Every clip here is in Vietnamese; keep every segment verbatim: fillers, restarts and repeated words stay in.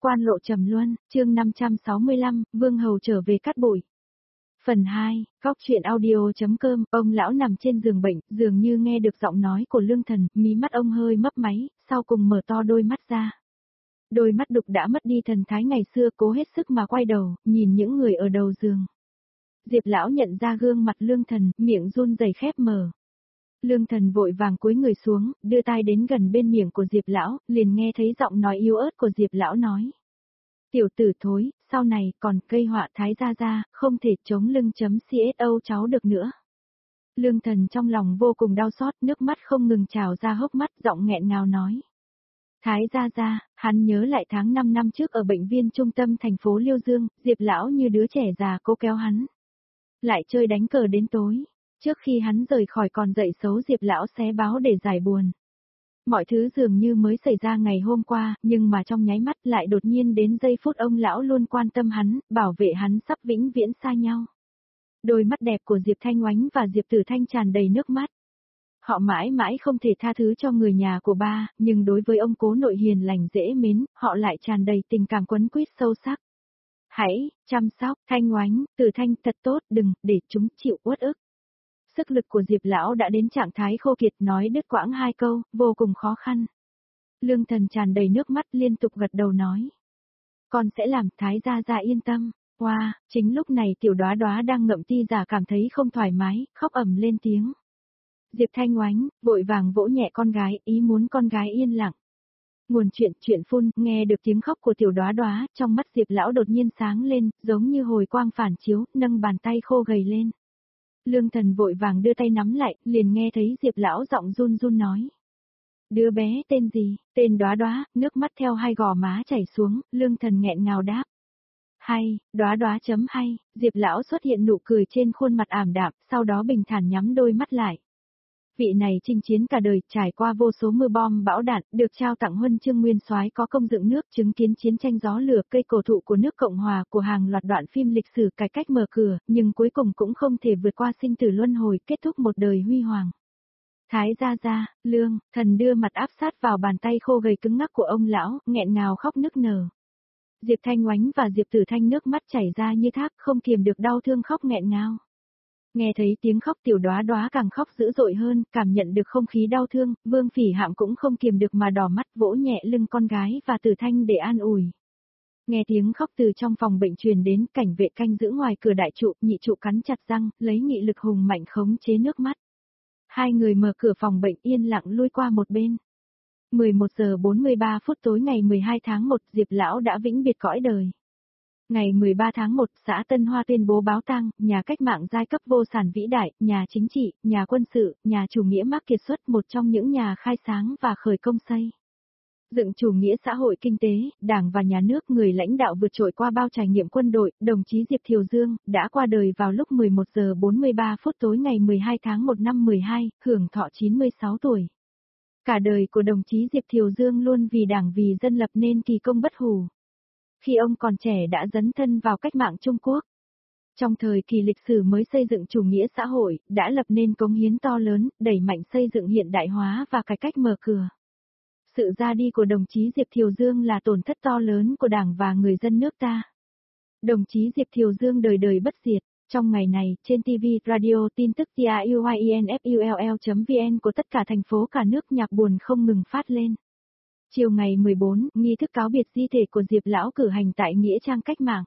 Quan lộ trầm luân, chương năm trăm sáu mươi lăm, Vương Hầu trở về cát bụi. Phần hai, góc truyện audio.com, ông lão nằm trên giường bệnh, dường như nghe được giọng nói của Lương Thần, mí mắt ông hơi mấp máy, sau cùng mở to đôi mắt ra. Đôi mắt đục đã mất đi thần thái ngày xưa, cố hết sức mà quay đầu, nhìn những người ở đầu giường. Diệp lão nhận ra gương mặt Lương Thần, miệng run rẩy khép mở. Lương Thần vội vàng cúi người xuống, đưa tai đến gần bên miệng của Diệp lão, liền nghe thấy giọng nói yếu ớt của Diệp lão nói. Tiểu tử thối, sau này còn cây họa thái gia gia, không thể chống lưng chấm xô cháu được nữa. Lương Thần trong lòng vô cùng đau xót, nước mắt không ngừng trào ra hốc mắt, giọng nghẹn ngào nói. Thái gia gia, hắn nhớ lại tháng năm năm trước ở bệnh viện trung tâm thành phố Liêu Dương, Diệp lão như đứa trẻ già cố kéo hắn. Lại chơi đánh cờ đến tối. Trước khi hắn rời khỏi còn dậy xấu Diệp lão xé báo để giải buồn. Mọi thứ dường như mới xảy ra ngày hôm qua, nhưng mà trong nháy mắt lại đột nhiên đến giây phút ông lão luôn quan tâm hắn, bảo vệ hắn sắp vĩnh viễn xa nhau. Đôi mắt đẹp của Diệp Thanh Oánh và Diệp Tử Thanh tràn đầy nước mắt. Họ mãi mãi không thể tha thứ cho người nhà của ba, nhưng đối với ông cố nội hiền lành dễ mến, họ lại tràn đầy tình cảm quấn quýt sâu sắc. Hãy, chăm sóc, Thanh Oánh, Tử Thanh thật tốt, đừng, để chúng chịu uất ức. Sức lực của Diệp lão đã đến trạng thái khô kiệt, nói đứt quãng hai câu, vô cùng khó khăn. Lương Thần tràn đầy nước mắt liên tục gật đầu nói. Con sẽ làm, Thái gia gia yên tâm. Wow, chính lúc này tiểu Đóa Đóa đang ngậm ti giả cảm thấy không thoải mái, khóc ầm lên tiếng. Diệp Thanh Oánh, vội vàng vỗ nhẹ con gái, ý muốn con gái yên lặng. Nguồn chuyện, chuyện phun, nghe được tiếng khóc của tiểu Đóa Đóa, trong mắt Diệp lão đột nhiên sáng lên, giống như hồi quang phản chiếu, nâng bàn tay khô gầy lên. Lương Thần vội vàng đưa tay nắm lại, liền nghe thấy Diệp lão giọng run run nói. Đứa bé tên gì? Tên Đóa Đóa, nước mắt theo hai gò má chảy xuống, Lương Thần nghẹn ngào đáp. Hay, Đóa Đóa chấm hay, Diệp lão xuất hiện nụ cười trên khuôn mặt ảm đạm, sau đó bình thản nhắm đôi mắt lại. Vị này chinh chiến cả đời, trải qua vô số mưa bom bão đạn, được trao tặng huân chương nguyên soái, có công dựng nước, chứng kiến chiến tranh gió lửa, cây cổ thụ của nước Cộng hòa, của hàng loạt đoạn phim lịch sử cải cách mở cửa, nhưng cuối cùng cũng không thể vượt qua sinh tử luân hồi, kết thúc một đời huy hoàng. Thái gia gia, Lương, Thần đưa mặt áp sát vào bàn tay khô gầy cứng ngắc của ông lão, nghẹn ngào khóc nức nở. Diệp Thanh Oánh và Diệp Tử Thanh nước mắt chảy ra như thác, không kiềm được đau thương khóc nghẹn ngào. Nghe thấy tiếng khóc tiểu Đóa Đóa càng khóc dữ dội hơn, cảm nhận được không khí đau thương, Vương Phỉ Hạm cũng không kiềm được mà đỏ mắt vỗ nhẹ lưng con gái và Tử Thanh để an ủi. Nghe tiếng khóc từ trong phòng bệnh truyền đến, cảnh vệ canh giữ ngoài cửa đại trụ, nhị trụ cắn chặt răng, lấy nghị lực hùng mạnh khống chế nước mắt. Hai người mở cửa phòng bệnh yên lặng lui qua một bên. mười một giờ bốn mươi ba phút tối ngày mười hai tháng một, Diệp lão đã vĩnh biệt cõi đời. Ngày mười ba tháng một, xã Tân Hoa tuyên bố báo tang, nhà cách mạng giai cấp vô sản vĩ đại, nhà chính trị, nhà quân sự, nhà chủ nghĩa Mác kiệt xuất, một trong những nhà khai sáng và khởi công xây dựng chủ nghĩa xã hội kinh tế, Đảng và nhà nước, người lãnh đạo vượt trội qua bao trải nghiệm quân đội, đồng chí Diệp Thiều Dương, đã qua đời vào lúc mười một giờ bốn mươi ba phút tối ngày mười hai tháng một năm mười hai, hưởng thọ chín mươi sáu tuổi. Cả đời của đồng chí Diệp Thiều Dương luôn vì Đảng vì dân lập nên kỳ công bất hủ. Khi ông còn trẻ đã dấn thân vào cách mạng Trung Quốc. Trong thời kỳ lịch sử mới xây dựng chủ nghĩa xã hội, đã lập nên cống hiến to lớn, đẩy mạnh xây dựng hiện đại hóa và cải cách mở cửa. Sự ra đi của đồng chí Diệp Thiều Dương là tổn thất to lớn của Đảng và người dân nước ta. Đồng chí Diệp Thiều Dương đời đời bất diệt. Trong ngày này, trên ti vi, radio, tin tức tuyinfull chấm vn của tất cả thành phố cả nước nhạc buồn không ngừng phát lên. Chiều ngày mười bốn, nghi thức cáo biệt di thể của Diệp lão cử hành tại Nghĩa trang Cách mạng.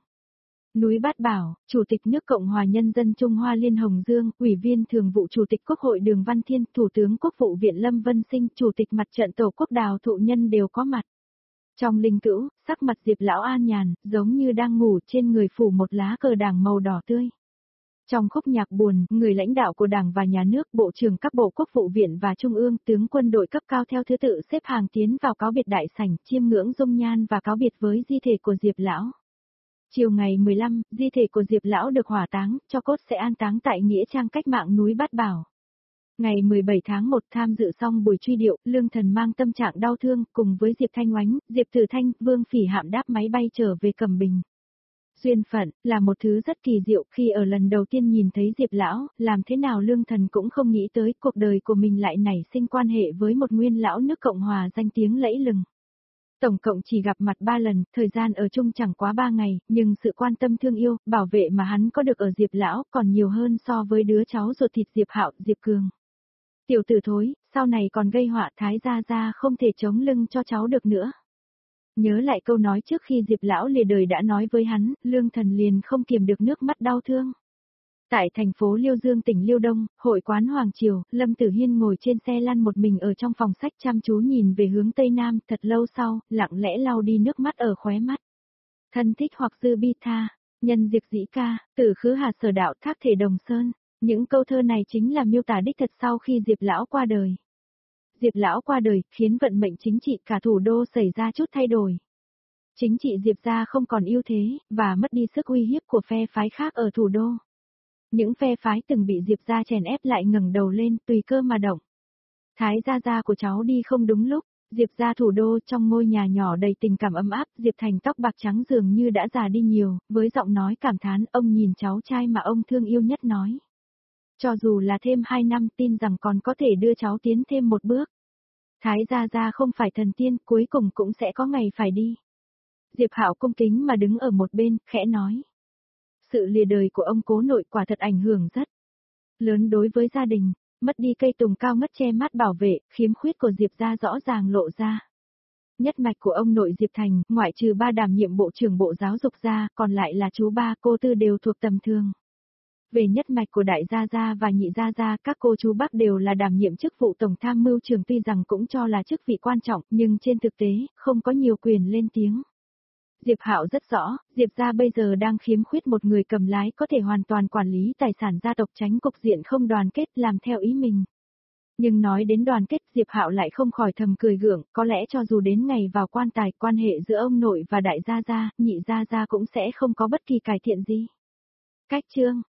Núi Bát Bảo, Chủ tịch nước Cộng hòa Nhân dân Trung Hoa Liên Hồng Dương, Ủy viên Thường vụ Chủ tịch Quốc hội Đường Văn Thiên, Thủ tướng Quốc vụ viện Lâm Vân Sinh, Chủ tịch Mặt trận Tổ quốc Đào Thụ Nhân đều có mặt. Trong linh cữu, sắc mặt Diệp lão an nhàn, giống như đang ngủ, trên người phủ một lá cờ Đảng màu đỏ tươi. Trong khúc nhạc buồn, người lãnh đạo của Đảng và nhà nước, Bộ trưởng các bộ Quốc vụ viện và Trung ương, tướng quân đội cấp cao theo thứ tự xếp hàng tiến vào cáo biệt đại sảnh, chiêm ngưỡng dung nhan và cáo biệt với di thể của Diệp lão. Chiều ngày mười lăm, di thể của Diệp lão được hỏa táng, cho cốt sẽ an táng tại Nghĩa trang Cách mạng núi Bát Bảo. Ngày mười bảy tháng một, tham dự xong buổi truy điệu, Lương Thần mang tâm trạng đau thương, cùng với Diệp Thanh Oánh, Diệp Tử Thanh, Vương Phỉ Hạm đáp máy bay trở về Cẩm Bình. Duyên phận, là một thứ rất kỳ diệu, khi ở lần đầu tiên nhìn thấy Diệp lão, làm thế nào Lương Thần cũng không nghĩ tới cuộc đời của mình lại nảy sinh quan hệ với một nguyên lão nước Cộng hòa danh tiếng lẫy lừng. Tổng cộng chỉ gặp mặt ba lần, thời gian ở chung chẳng quá ba ngày, nhưng sự quan tâm thương yêu, bảo vệ mà hắn có được ở Diệp lão còn nhiều hơn so với đứa cháu ruột thịt Diệp Hạo, Diệp Cường. Tiểu tử thối, sau này còn gây họa Thái gia gia không thể chống lưng cho cháu được nữa. Nhớ lại câu nói trước khi Diệp lão lìa đời đã nói với hắn, Lương Thần liền không kiềm được nước mắt đau thương. Tại thành phố Liêu Dương tỉnh Liêu Đông, hội quán Hoàng Triều, Lâm Tử Hiên ngồi trên xe lăn một mình ở trong phòng sách chăm chú nhìn về hướng Tây Nam, thật lâu sau, lặng lẽ lau đi nước mắt ở khóe mắt. Thân thích hoặc dư bi tha, nhân diệt dĩ ca, tử khứ hà sở đạo thác thể đồng sơn. Những câu thơ này chính là miêu tả đích thật sau khi Diệp lão qua đời. Diệp lão qua đời, khiến vận mệnh chính trị cả thủ đô xảy ra chút thay đổi. Chính trị Diệp gia không còn ưu thế, và mất đi sức uy hiếp của phe phái khác ở thủ đô. Những phe phái từng bị Diệp gia chèn ép lại ngẩng đầu lên, tùy cơ mà động. Thái gia gia của cháu đi không đúng lúc, Diệp gia thủ đô trong ngôi nhà nhỏ đầy tình cảm ấm áp, Diệp Thành tóc bạc trắng dường như đã già đi nhiều, với giọng nói cảm thán, ông nhìn cháu trai mà ông thương yêu nhất nói. Cho dù là thêm hai năm tin rằng còn có thể đưa cháu tiến thêm một bước. Thái gia gia không phải thần tiên, cuối cùng cũng sẽ có ngày phải đi. Diệp Hạo cung kính mà đứng ở một bên, khẽ nói. Sự lìa đời của ông cố nội quả thật ảnh hưởng rất lớn đối với gia đình, mất đi cây tùng cao ngất che mát bảo vệ, khiếm khuyết của Diệp gia rõ ràng lộ ra. Nhất mạch của ông nội Diệp Thành, ngoại trừ ba đảm nhiệm bộ trưởng bộ giáo dục ra, còn lại là chú ba cô tư đều thuộc tầm thường. Về nhất mạch của đại gia gia và nhị gia gia, các cô chú bác đều là đảm nhiệm chức vụ tổng tham mưu trưởng, tuy rằng cũng cho là chức vị quan trọng, nhưng trên thực tế, không có nhiều quyền lên tiếng. Diệp Hạo rất rõ, Diệp gia bây giờ đang khiếm khuyết một người cầm lái có thể hoàn toàn quản lý tài sản gia tộc, tránh cục diện không đoàn kết làm theo ý mình. Nhưng nói đến đoàn kết, Diệp Hạo lại không khỏi thầm cười gượng, có lẽ cho dù đến ngày vào quan tài, quan hệ giữa ông nội và đại gia gia, nhị gia gia cũng sẽ không có bất kỳ cải thiện gì. Cách chương